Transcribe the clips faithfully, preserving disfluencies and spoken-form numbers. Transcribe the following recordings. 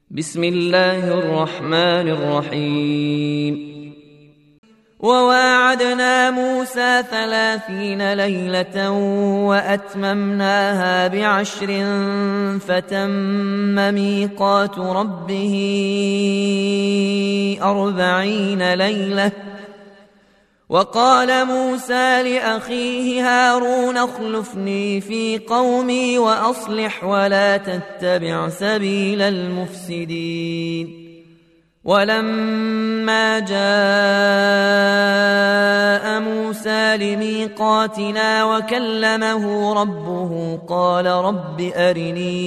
بسم الله الرحمن الرحيم وواعدنا موسى ثلاثين ليلة وأتممناها بعشر فتم ميقات ربه أربعين ليلة وقال موسى لأخيه هارون اخلفني في قومي وأصلح ولا تتبع سبيل المفسدين ولما جاء موسى لميقاتنا وكلمه ربه قال رب أرني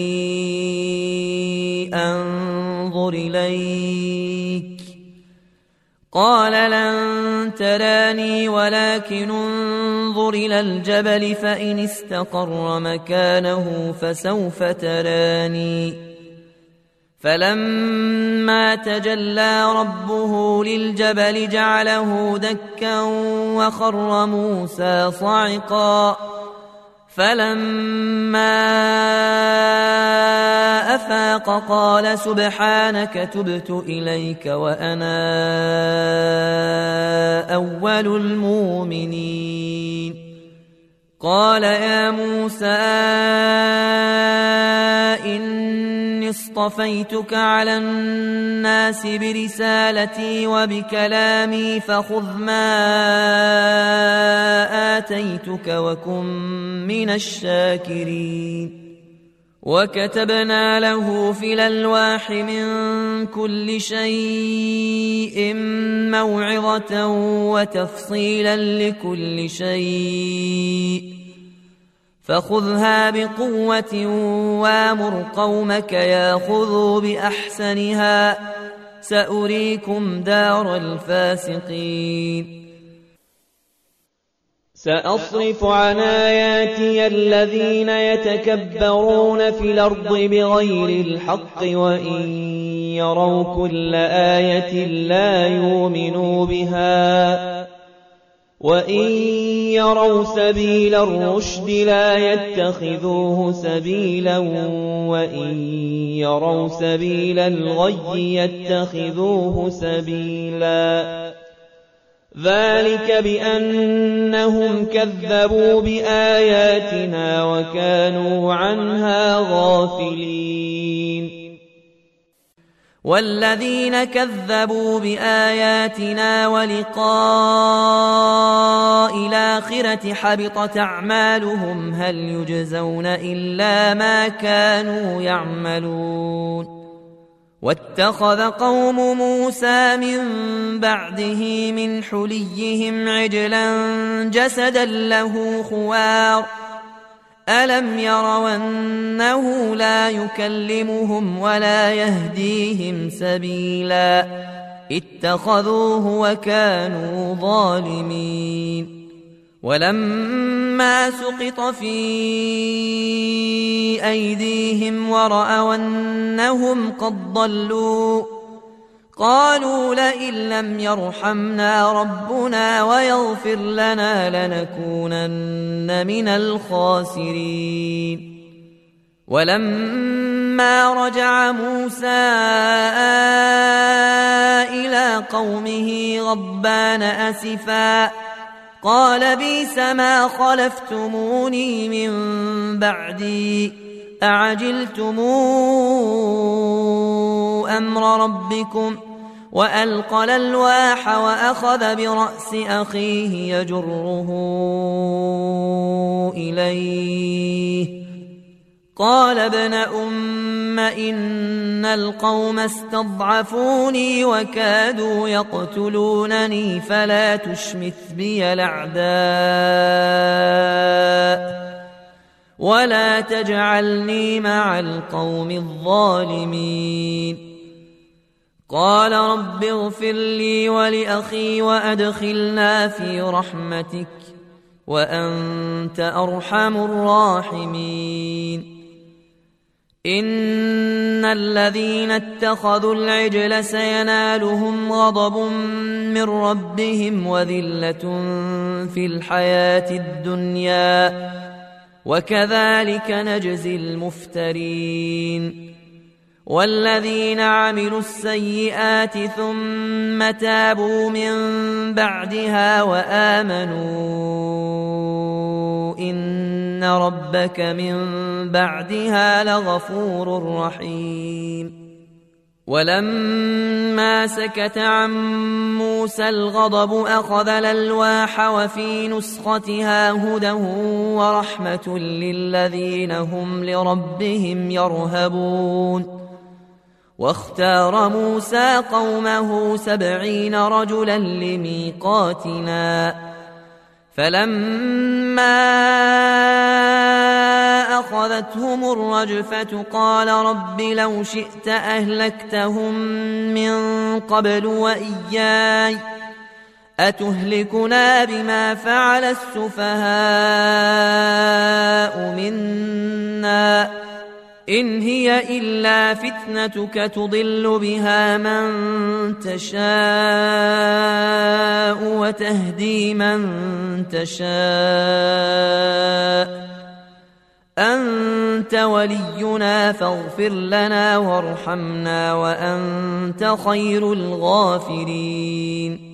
أنظر إليك قال لن تراني ولكن انظر إلى الجبل فإن استقر مكانه فسوف تراني فلما تجلى ربه للجبل جعله دكا وخر موسى صعقا فلما أفاق قال سبحانك تبت إليك وأنا أول المؤمنين قال يا موسى إني اصطفيتك على الناس برسالتي وبكلامي فخذ ما آتيتك وكن من الشاكرين وكتبنا له في الألواح من كل شيء موعظة وتفصيلا لكل شيء فخذها بقوة وامر قومك ياخذوا بأحسنها سأريكم دار الفاسقين سأصرف عن آياتي الذين يتكبرون في الأرض بغير الحق وإن يروا كل آية لا يؤمنوا بها وإن يروا سبيل الرشد لا يتخذوه سبيلا وإن يروا سبيل الغي يتخذوه سبيلا ذلك بأنهم كذبوا بآياتنا وكانوا عنها غافلين والذين كذبوا بآياتنا ولقاء الآخرة حبطت أعمالهم هل يجزون إلا ما كانوا يعملون واتخذ قوم موسى من بعده من حليهم عجلا جسدا له خوار ألم يروا أنه لا يكلمهم ولا يهديهم سبيلا اتخذوه وكانوا ظالمين ولما سقط في أيديهم ورأوا أنهم قد ضلوا قالوا لئن لم يرحمنا ربنا ويغفر لنا لنكونن من الخاسرين ولما رجع موسى إلى قومه غضبان أسفا قال بئس ما خلفتموني من بعدي أعجلتم أمر ربكم وألقى الألواح وأخذ برأس أخيه يجره إليه قال ابن أم إن القوم استضعفوني وكادوا يقتلونني فلا تشمت بي الأعداء ولا تجعلني مع القوم الظالمين قال رب اغفر لي ولأخي وأدخلنا في رحمتك وأنت أرحم الراحمين إن الذين اتخذوا العجل سينالهم غضب من ربهم وذلة في الحياة الدنيا وكذلك نجزي المفترين والذين عملوا السيئات ثم تابوا من بعدها وآمنوا إن ربك من بعدها لغفور رحيم ولما سكت عن موسى الغضب أخذ الألواح وفي نسختها هدى ورحمة للذين هم لربهم يرهبون واختار موسى قومه سبعين رجلا لميقاتنا فلما أخذتهم الرجفة قال رب لو شئت أهلكتهم من قبل وإياي أتهلكنا بما فعل السفهاء منا إن هي إلا فتنتك تضل بها من تشاء وتهدي من تشاء أنت ولينا فاغفر لنا وارحمنا وأنت خير الغافرين